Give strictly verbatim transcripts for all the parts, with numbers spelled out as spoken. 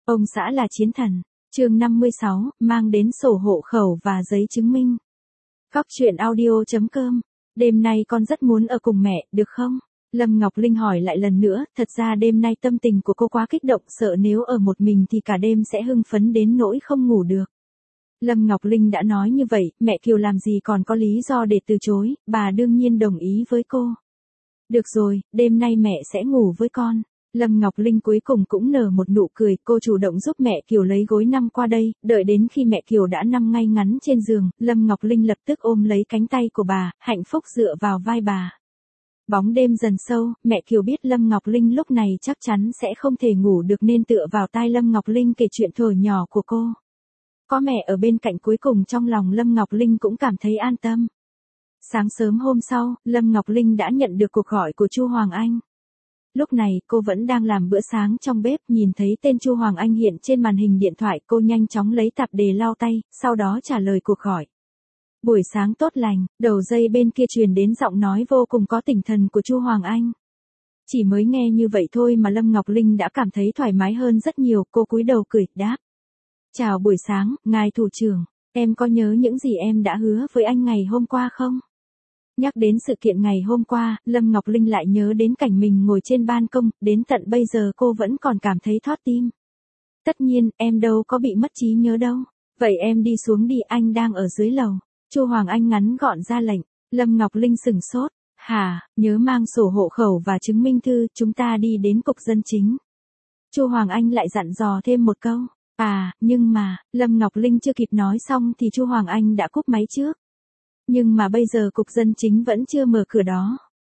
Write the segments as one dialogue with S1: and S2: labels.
S1: Ông xã là chiến thần. Chương năm mươi sáu, mang đến sổ hộ khẩu và giấy chứng minh. Góc truyện audio chấm com. Đêm nay con rất muốn ở cùng mẹ, được không? Lâm Ngọc Linh hỏi lại lần nữa, thật ra đêm nay tâm tình của cô quá kích động, sợ nếu ở một mình thì cả đêm sẽ hưng phấn đến nỗi không ngủ được. Lâm Ngọc Linh đã nói như vậy, mẹ Kiều làm gì còn có lý do để từ chối, bà đương nhiên đồng ý với cô. Được rồi, đêm nay mẹ sẽ ngủ với con. Lâm Ngọc Linh cuối cùng cũng nở một nụ cười, cô chủ động giúp mẹ Kiều lấy gối nằm qua đây, đợi đến khi mẹ Kiều đã nằm ngay ngắn trên giường, Lâm Ngọc Linh lập tức ôm lấy cánh tay của bà, hạnh phúc dựa vào vai bà. Bóng đêm dần sâu, mẹ Kiều biết Lâm Ngọc Linh lúc này chắc chắn sẽ không thể ngủ được nên tựa vào tai Lâm Ngọc Linh kể chuyện thuở nhỏ của cô. Có mẹ ở bên cạnh cuối cùng trong lòng Lâm Ngọc Linh cũng cảm thấy an tâm. Sáng sớm hôm sau, Lâm Ngọc Linh đã nhận được cuộc gọi của Chu Hoàng Anh. Lúc này, cô vẫn đang làm bữa sáng trong bếp, nhìn thấy tên Chu Hoàng Anh hiện trên màn hình điện thoại, cô nhanh chóng lấy tạp dề lau tay, sau đó trả lời cuộc gọi. Buổi sáng tốt lành, đầu dây bên kia truyền đến giọng nói vô cùng có tinh thần của Chu Hoàng Anh. Chỉ mới nghe như vậy thôi mà Lâm Ngọc Linh đã cảm thấy thoải mái hơn rất nhiều, cô cúi đầu cười, đáp. Chào buổi sáng, ngài thủ trưởng, em có nhớ những gì em đã hứa với anh ngày hôm qua không? Nhắc đến sự kiện ngày hôm qua, Lâm Ngọc Linh lại nhớ đến cảnh mình ngồi trên ban công, đến tận bây giờ cô vẫn còn cảm thấy thót tim. Tất nhiên, em đâu có bị mất trí nhớ đâu. Vậy em đi xuống đi, anh đang ở dưới lầu. Chu Hoàng Anh ngắn gọn ra lệnh. Lâm Ngọc Linh sửng sốt. Hả, nhớ mang sổ hộ khẩu và chứng minh thư, chúng ta đi đến cục dân chính. Chu Hoàng Anh lại dặn dò thêm một câu. À, nhưng mà, Lâm Ngọc Linh chưa kịp nói xong thì Chu Hoàng Anh đã cúp máy trước. Nhưng mà bây giờ cục dân chính vẫn chưa mở cửa đó.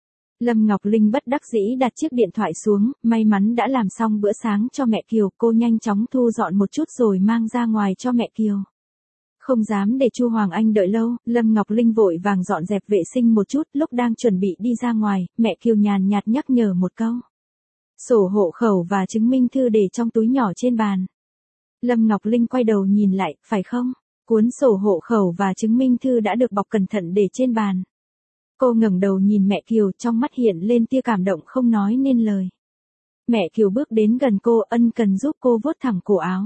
S1: Lâm Ngọc Linh bất đắc dĩ đặt chiếc điện thoại xuống, may mắn đã làm xong bữa sáng cho mẹ Kiều, cô nhanh chóng thu dọn một chút rồi mang ra ngoài cho mẹ Kiều. Không dám để Chu Hoàng Anh đợi lâu, Lâm Ngọc Linh vội vàng dọn dẹp vệ sinh một chút, lúc đang chuẩn bị đi ra ngoài, mẹ Kiều nhàn nhạt nhắc nhở một câu. Sổ hộ khẩu và chứng minh thư để trong túi nhỏ trên bàn. Lâm Ngọc Linh quay đầu nhìn lại, phải không? Cuốn sổ hộ khẩu và chứng minh thư đã được bọc cẩn thận để trên bàn. Cô ngẩng đầu nhìn mẹ Kiều, trong mắt hiện lên tia cảm động không nói nên lời. Mẹ Kiều bước đến gần cô, ân cần giúp cô vuốt thẳng cổ áo.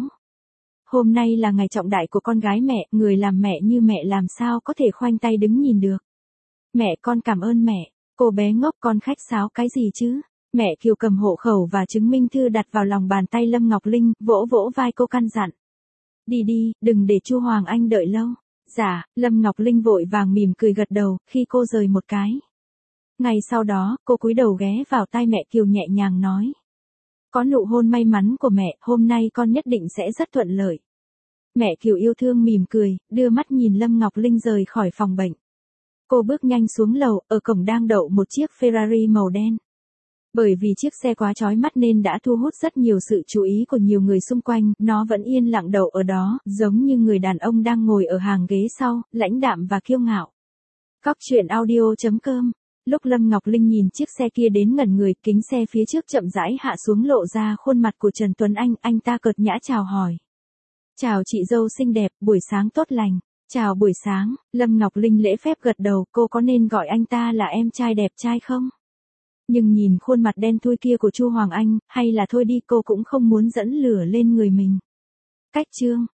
S1: Hôm nay là ngày trọng đại của con gái mẹ, người làm mẹ như mẹ làm sao có thể khoanh tay đứng nhìn được. Mẹ con cảm ơn mẹ, cô bé ngốc, con khách sáo cái gì chứ? Mẹ Kiều cầm hộ khẩu và chứng minh thư đặt vào lòng bàn tay Lâm Ngọc Linh, vỗ vỗ vai cô căn dặn. Đi đi, đừng để Chu Hoàng Anh đợi lâu. Dạ, Lâm Ngọc Linh vội vàng mỉm cười gật đầu, khi cô rời một cái. Ngay sau đó, cô cúi đầu ghé vào tai mẹ Kiều nhẹ nhàng nói. Có nụ hôn may mắn của mẹ, hôm nay con nhất định sẽ rất thuận lợi. Mẹ Kiều yêu thương mỉm cười, đưa mắt nhìn Lâm Ngọc Linh rời khỏi phòng bệnh. Cô bước nhanh xuống lầu, ở cổng đang đậu một chiếc Ferrari màu đen. Bởi vì chiếc xe quá chói mắt nên đã thu hút rất nhiều sự chú ý của nhiều người xung quanh, nó vẫn yên lặng đậu ở đó, giống như người đàn ông đang ngồi ở hàng ghế sau, lãnh đạm và kiêu ngạo. Góc truyện audio chấm com. Lúc Lâm Ngọc Linh nhìn chiếc xe kia đến ngẩn người, kính xe phía trước chậm rãi hạ xuống lộ ra khuôn mặt của Trần Tuấn Anh, anh ta cợt nhã chào hỏi. Chào chị dâu xinh đẹp, buổi sáng tốt lành. Chào buổi sáng, Lâm Ngọc Linh lễ phép gật đầu, cô có nên gọi anh ta là em trai đẹp trai không? Nhưng nhìn khuôn mặt đen thui kia của Chu Hoàng Anh, hay là thôi đi, cô cũng không muốn dẫn lửa lên người mình. Cách chương